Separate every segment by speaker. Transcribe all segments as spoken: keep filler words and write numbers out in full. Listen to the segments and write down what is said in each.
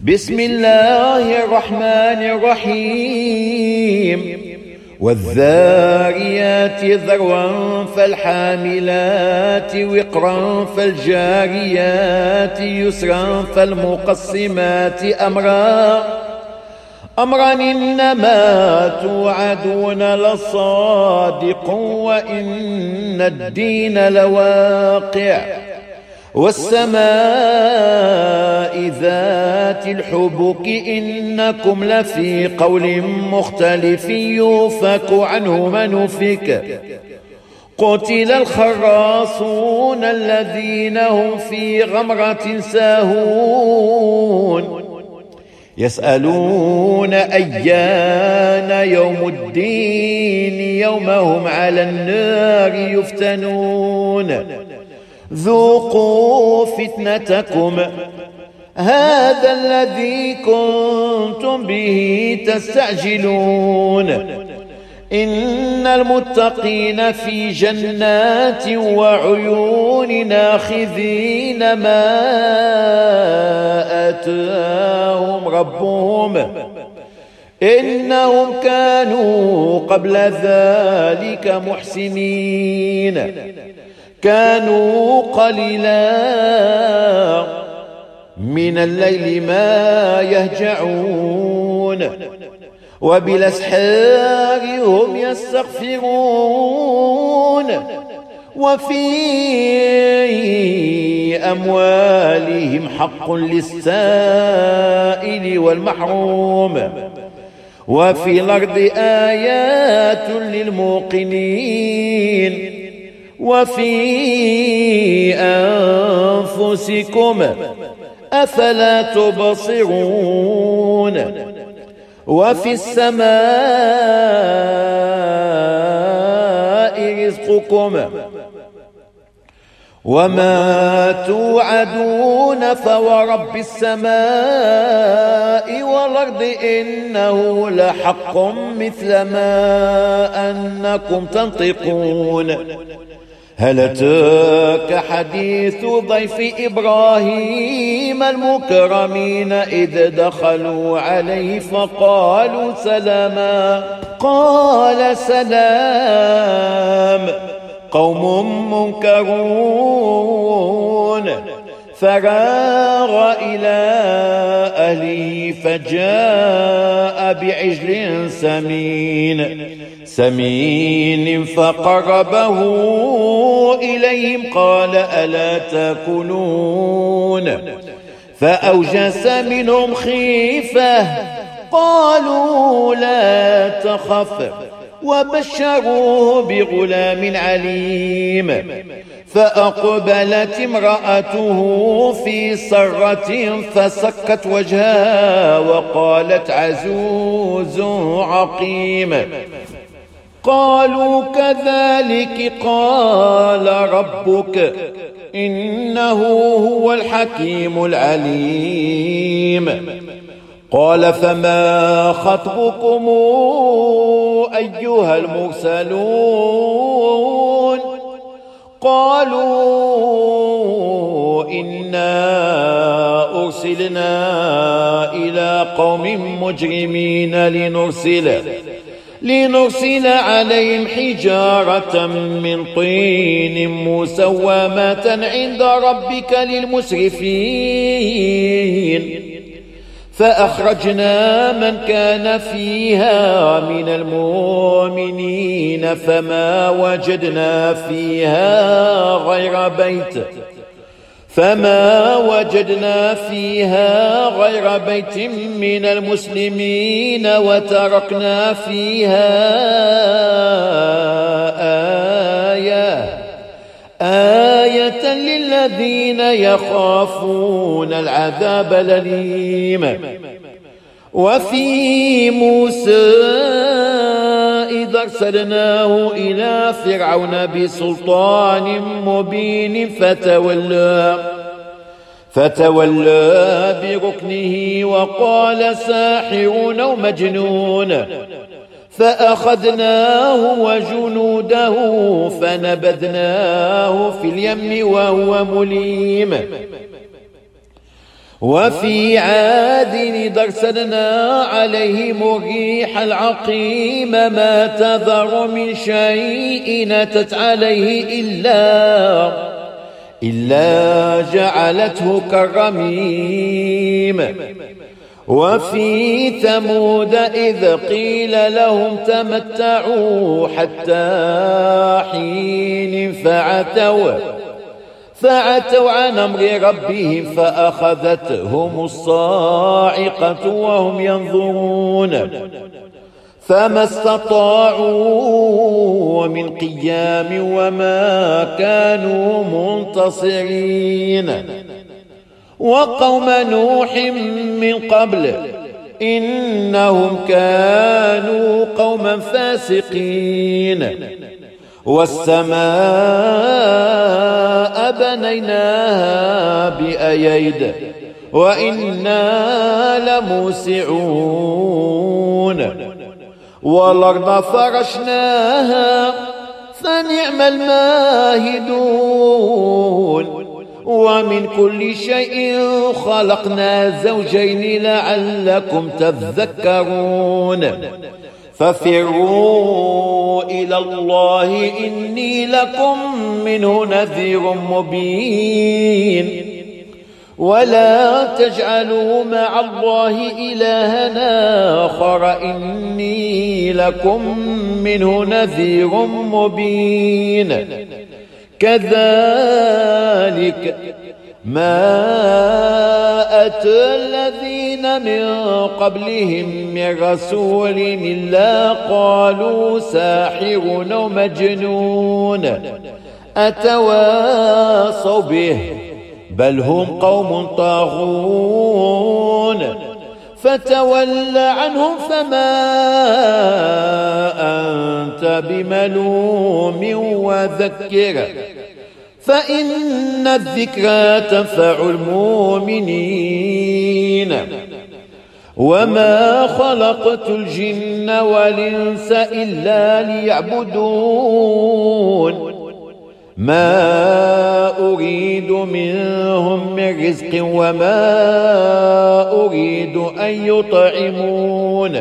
Speaker 1: بسم الله الرحمن الرحيم والذاريات ذروا فالحاملات وقرا فالجاريات يسرا فالمقسمات أمرا أمرا إنما توعدون لصادق وإن الدين لواقع والسماء ذات الحبك إنكم لفي قول مختلف يوفك عنه من أفك قتل الخراصون الذين هم في غمرة ساهون يسألون أيان يوم الدين يوم هم على النار يفتنون ذوقوا فتنتكم هذا الذي كنتم به تستعجلون إن المتقين في جنات وعيون ناخذين ما آتاهم ربهم إنهم كانوا قبل ذلك محسنين كانوا قليلا من الليل ما يهجعون وبالأسحار هم يستغفرون وفي أموالهم حق للسائل والمحروم وفي الأرض آيات للموقنين وفي أنفسكم أفلا تبصرون وفي السماء رزقكم وما توعدون فورب السماء والأرض إنه لحق مثل ما أنكم تنطقون هل أتاك حديث ضيف إبراهيم المكرمين إذ دخلوا عليه فقالوا سلاما قال سلام قوم منكرون فراغ إلى أهله فجاء بعجل سمين سمين فقربه إليهم قال ألا تأكلون فأوجس منهم خيفة قالوا لا تخف وبشروه بغلام عليم فأقبلت امرأته في صرة فسكت وجهها وقالت عزوز عقيم قالوا كذلك قال ربك إنه هو الحكيم العليم قال فما خطبكم أيها المرسلون قالوا إنا أرسلنا إلى قوم مجرمين لنرسل لنرسل عليهم حجارة من طين مسومة عند ربك للمسرفين فأخرجنا من كان فيها من المؤمنين فما وجدنا فيها غير بيت فما وجدنا فيها غير بيت من المسلمين وتركنا فيها آية آية للذين يخافون العذاب الأليم وفي موسى إذ أرسلناه إلى فرعون بسلطان مبين فتولى فتولى بركنه وقال ساحر أو مجنون فأخذناه وجنوده فنبذناه في اليم وهو مليم وفي عاد إذ أرسلنا عليهم الريح العقيم ما تذر من شيء أتت عليه إلا إلا جعلته كالرميم. وفي ثمود إذ قيل لهم تمتعوا حتى حين فعتوا فعتوا عن أمر ربهم فأخذتهم الصاعقة وهم ينظرون فما استطاعوا من قيام وما كانوا منتصرين. وقوم نوح من قبل إنهم كانوا قوما فاسقين. والسماء بنيناها بأيد وإنا لموسعون. والأرض فرشناها فنعم الماهدون. ومن كل شيء خلقنا زوجين لعلكم تذكرون. ففروا إلى الله إني لكم منه نذير مبين. ولا تجعلوا مع الله إلها آخر إني لكم منه نذير مبين. كذلك ما أتى الذين من قبلهم من رسول إلا قالوا ساحر أو مجنون أتواصوا به بل هم قوم طاغون. فتول عنهم فما أنت بملوم وذكر فإن الذكرى تنفع المؤمنين. وما خلقت الجن والإنس إلا ليعبدون ما أريد منهم من رزق وما أريد أن يطعمون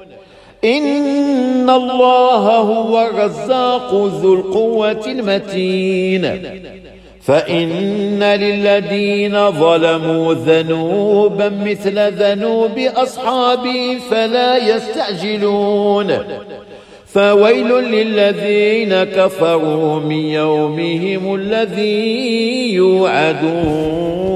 Speaker 1: إن الله هو الرزاق ذو القوة المتين. فإن للذين ظلموا ذنوبا مثل ذنوب أصحابهم فلا يستعجلون. فويل للذين كفروا من يومهم الذي يوعدون.